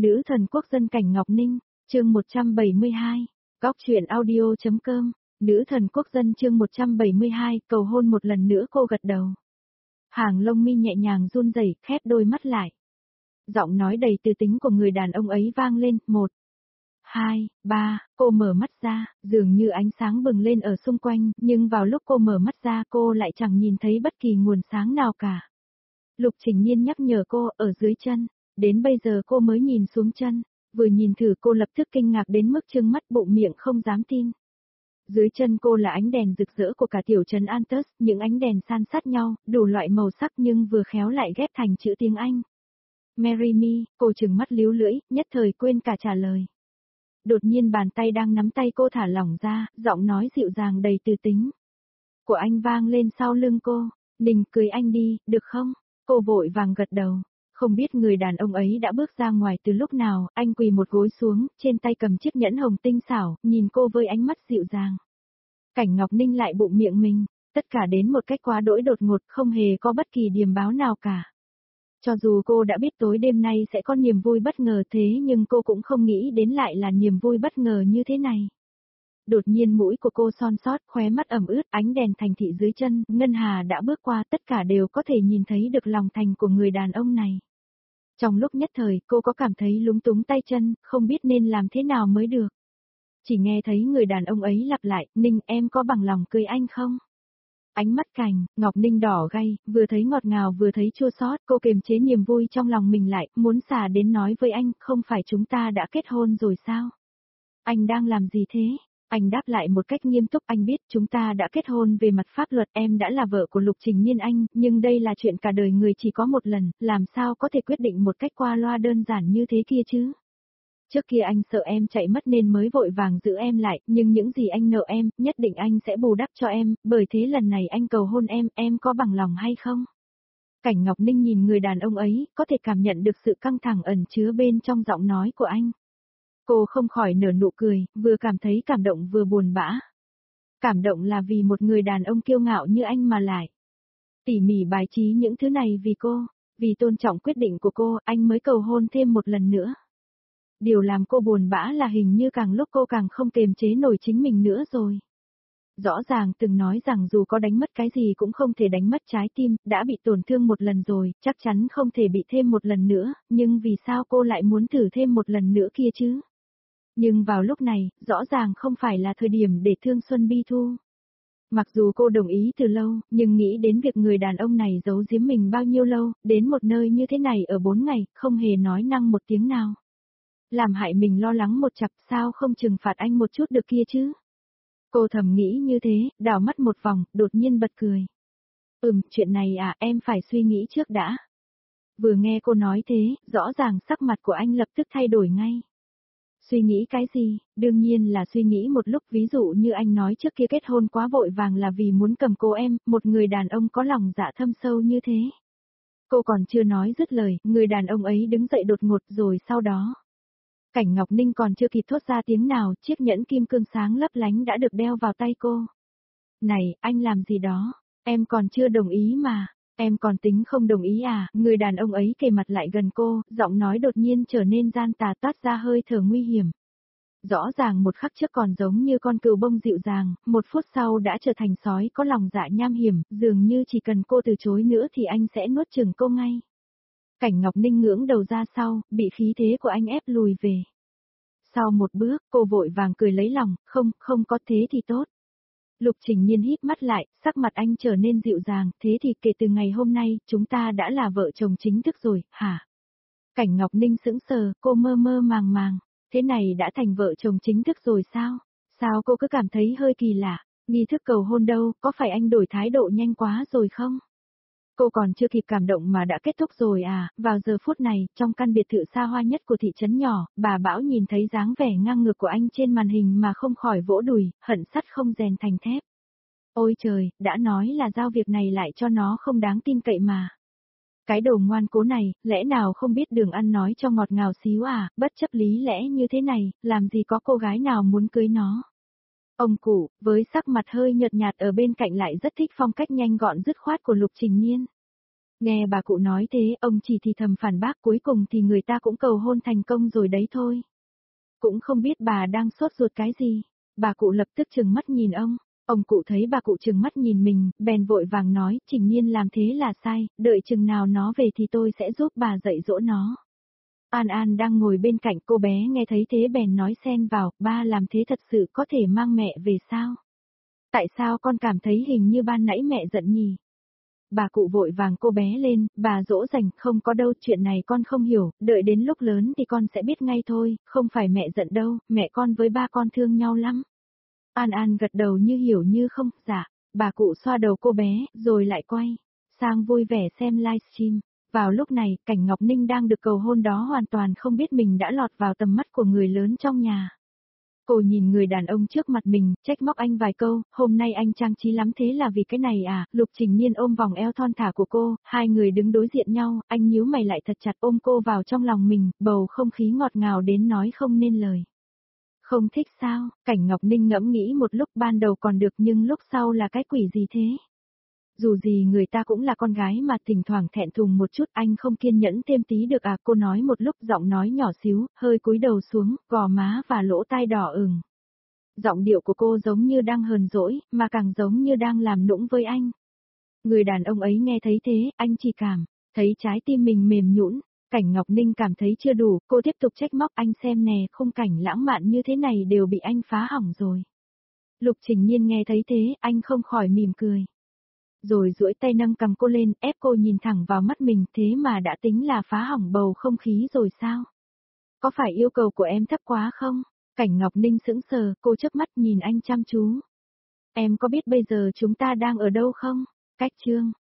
Nữ thần quốc dân Cảnh Ngọc Ninh, chương 172, góc truyện audio.com, nữ thần quốc dân chương 172, cầu hôn một lần nữa cô gật đầu. Hàng lông mi nhẹ nhàng run rẩy, khép đôi mắt lại. Giọng nói đầy tư tính của người đàn ông ấy vang lên, 1, 2, 3, cô mở mắt ra, dường như ánh sáng bừng lên ở xung quanh, nhưng vào lúc cô mở mắt ra cô lại chẳng nhìn thấy bất kỳ nguồn sáng nào cả. Lục Trình Nhiên nhắc nhở cô, ở dưới chân, đến bây giờ cô mới nhìn xuống chân, vừa nhìn thử cô lập tức kinh ngạc đến mức trừng mắt bụng miệng không dám tin. Dưới chân cô là ánh đèn rực rỡ của cả tiểu trấn Antus, những ánh đèn san sát nhau, đủ loại màu sắc nhưng vừa khéo lại ghép thành chữ tiếng Anh. Marry me, cô trừng mắt líu lưỡi, nhất thời quên cả trả lời. Đột nhiên bàn tay đang nắm tay cô thả lỏng ra, giọng nói dịu dàng đầy tư tính của anh vang lên sau lưng cô, Ninh cưới anh đi, được không? Cô vội vàng gật đầu. Không biết người đàn ông ấy đã bước ra ngoài từ lúc nào, anh quỳ một gối xuống, trên tay cầm chiếc nhẫn hồng tinh xảo, nhìn cô với ánh mắt dịu dàng. Cảnh Ngọc Ninh lại bụng miệng mình, tất cả đến một cách quá đỗi đột ngột, không hề có bất kỳ điềm báo nào cả. Cho dù cô đã biết tối đêm nay sẽ có niềm vui bất ngờ thế nhưng cô cũng không nghĩ đến lại là niềm vui bất ngờ như thế này. Đột nhiên mũi của cô son sót, khóe mắt ẩm ướt, ánh đèn thành thị dưới chân, Ngân Hà đã bước qua, tất cả đều có thể nhìn thấy được lòng thành của người đàn ông này. Trong lúc nhất thời, cô có cảm thấy lúng túng tay chân, không biết nên làm thế nào mới được. Chỉ nghe thấy người đàn ông ấy lặp lại, Ninh em có bằng lòng cưới anh không? Ánh mắt Cảnh Ngọc Ninh đỏ gay, vừa thấy ngọt ngào vừa thấy chua xót, cô kiềm chế niềm vui trong lòng mình lại, muốn xả đến nói với anh, không phải chúng ta đã kết hôn rồi sao? Anh đang làm gì thế? Anh đáp lại một cách nghiêm túc, anh biết chúng ta đã kết hôn về mặt pháp luật, em đã là vợ của Lục Trình Nhiên anh, nhưng đây là chuyện cả đời người chỉ có một lần, làm sao có thể quyết định một cách qua loa đơn giản như thế kia chứ? Trước kia anh sợ em chạy mất nên mới vội vàng giữ em lại, nhưng những gì anh nợ em, nhất định anh sẽ bù đắp cho em, bởi thế lần này anh cầu hôn em có bằng lòng hay không? Cảnh Ngọc Ninh nhìn người đàn ông ấy, có thể cảm nhận được sự căng thẳng ẩn chứa bên trong giọng nói của anh. Cô không khỏi nở nụ cười, vừa cảm thấy cảm động vừa buồn bã. Cảm động là vì một người đàn ông kiêu ngạo như anh mà lại tỉ mỉ bài trí những thứ này vì cô, vì tôn trọng quyết định của cô, anh mới cầu hôn thêm một lần nữa. Điều làm cô buồn bã là hình như càng lúc cô càng không kiềm chế nổi chính mình nữa rồi. Rõ ràng từng nói rằng dù có đánh mất cái gì cũng không thể đánh mất trái tim, đã bị tổn thương một lần rồi, chắc chắn không thể bị thêm một lần nữa, nhưng vì sao cô lại muốn thử thêm một lần nữa kia chứ? Nhưng vào lúc này, rõ ràng không phải là thời điểm để thương Xuân Bi Thu. Mặc dù cô đồng ý từ lâu, nhưng nghĩ đến việc người đàn ông này giấu giếm mình bao nhiêu lâu, đến một nơi như thế này ở 4 ngày, không hề nói năng một tiếng nào. Làm hại mình lo lắng một chặp, sao không trừng phạt anh một chút được kia chứ? Cô thầm nghĩ như thế, đảo mắt một vòng, đột nhiên bật cười. Chuyện này à, em phải suy nghĩ trước đã. Vừa nghe cô nói thế, rõ ràng sắc mặt của anh lập tức thay đổi ngay. Suy nghĩ cái gì? Đương nhiên là suy nghĩ một lúc, ví dụ như anh nói trước kia kết hôn quá vội vàng là vì muốn cầm cố em, một người đàn ông có lòng dạ thâm sâu như thế. Cô còn chưa nói dứt lời, người đàn ông ấy đứng dậy đột ngột rồi sau đó. Cảnh Ngọc Ninh còn chưa kịp thốt ra tiếng nào, chiếc nhẫn kim cương sáng lấp lánh đã được đeo vào tay cô. Này, anh làm gì đó? Em còn chưa đồng ý mà. Em còn tính không đồng ý à? Người đàn ông ấy kề mặt lại gần cô, giọng nói đột nhiên trở nên gian tà, toát ra hơi thở nguy hiểm. Rõ ràng một khắc trước còn giống như con cừu bông dịu dàng, một phút sau đã trở thành sói có lòng dạ nham hiểm, dường như chỉ cần cô từ chối nữa thì anh sẽ nuốt chửng cô ngay. Cảnh Ngọc Ninh ngưỡng đầu ra sau, bị khí thế của anh ép lùi về. Sau một bước, cô vội vàng cười lấy lòng, không có thế thì tốt. Lục Trình Nhiên híp mắt lại, sắc mặt anh trở nên dịu dàng, thế thì kể từ ngày hôm nay, chúng ta đã là vợ chồng chính thức rồi, hả? Cảnh Ngọc Ninh sững sờ, cô mơ mơ màng màng, thế này đã thành vợ chồng chính thức rồi sao? Sao cô cứ cảm thấy hơi kỳ lạ, nghi thức cầu hôn đâu, có phải anh đổi thái độ nhanh quá rồi không? Cô còn chưa kịp cảm động mà đã kết thúc rồi à? Vào giờ phút này, trong căn biệt thự xa hoa nhất của thị trấn nhỏ, bà Bảo nhìn thấy dáng vẻ ngang ngược của anh trên màn hình mà không khỏi vỗ đùi, hận sắt không rèn thành thép. Ôi trời, đã nói là giao việc này lại cho nó không đáng tin cậy mà. Cái đồ ngoan cố này, lẽ nào không biết đường ăn nói cho ngọt ngào xíu à, bất chấp lý lẽ như thế này, làm gì có cô gái nào muốn cưới nó. Ông cụ, với sắc mặt hơi nhợt nhạt ở bên cạnh lại rất thích phong cách nhanh gọn dứt khoát của Lục Trình Nhiên. Nghe bà cụ nói thế, ông chỉ thì thầm phản bác, cuối cùng thì người ta cũng cầu hôn thành công rồi đấy thôi. Cũng không biết bà đang sốt ruột cái gì. Bà cụ lập tức trừng mắt nhìn ông cụ thấy bà cụ trừng mắt nhìn mình, bèn vội vàng nói, Trình Nhiên làm thế là sai, đợi chừng nào nó về thì tôi sẽ giúp bà dạy dỗ nó. An An đang ngồi bên cạnh cô bé nghe thấy thế bèn nói xen vào, ba làm thế thật sự có thể mang mẹ về sao? Tại sao con cảm thấy hình như ban nãy mẹ giận nhỉ? Bà cụ vội vàng cô bé lên, bà dỗ dành, không có đâu, chuyện này con không hiểu, đợi đến lúc lớn thì con sẽ biết ngay thôi, không phải mẹ giận đâu, mẹ con với ba con thương nhau lắm. An An gật đầu như hiểu như không, dạ, bà cụ xoa đầu cô bé, rồi lại quay sang vui vẻ xem livestream. Vào lúc này, cảnh Ngọc Ninh đang được cầu hôn đó hoàn toàn không biết mình đã lọt vào tầm mắt của người lớn trong nhà. Cô nhìn người đàn ông trước mặt mình, trách móc anh vài câu, hôm nay anh trang trí lắm thế là vì cái này à, Lục Trình Nhiên ôm vòng eo thon thả của cô, hai người đứng đối diện nhau, anh nhíu mày lại thật chặt ôm cô vào trong lòng mình, bầu không khí ngọt ngào đến nói không nên lời. Không thích sao, cảnh Ngọc Ninh ngẫm nghĩ một lúc ban đầu còn được nhưng lúc sau là cái quỷ gì thế? Dù gì người ta cũng là con gái mà thỉnh thoảng thẹn thùng một chút anh không kiên nhẫn thêm tí được à, cô nói một lúc giọng nói nhỏ xíu, hơi cúi đầu xuống, gò má và lỗ tai đỏ ửng. Giọng điệu của cô giống như đang hờn dỗi, mà càng giống như đang làm nũng với anh. Người đàn ông ấy nghe thấy thế, anh chỉ cảm thấy trái tim mình mềm nhũn. Cảnh Ngọc Ninh cảm thấy chưa đủ, cô tiếp tục trách móc anh xem nè, khung cảnh lãng mạn như thế này đều bị anh phá hỏng rồi. Lục Trình Nhiên nghe thấy thế, anh không khỏi mỉm cười. Rồi duỗi tay nâng cầm cô lên, ép cô nhìn thẳng vào mắt mình, thế mà đã tính là phá hỏng bầu không khí rồi sao? Có phải yêu cầu của em thấp quá không? Cảnh Ngọc Ninh sững sờ, cô chớp mắt nhìn anh chăm chú. Em có biết bây giờ chúng ta đang ở đâu không? Cách chương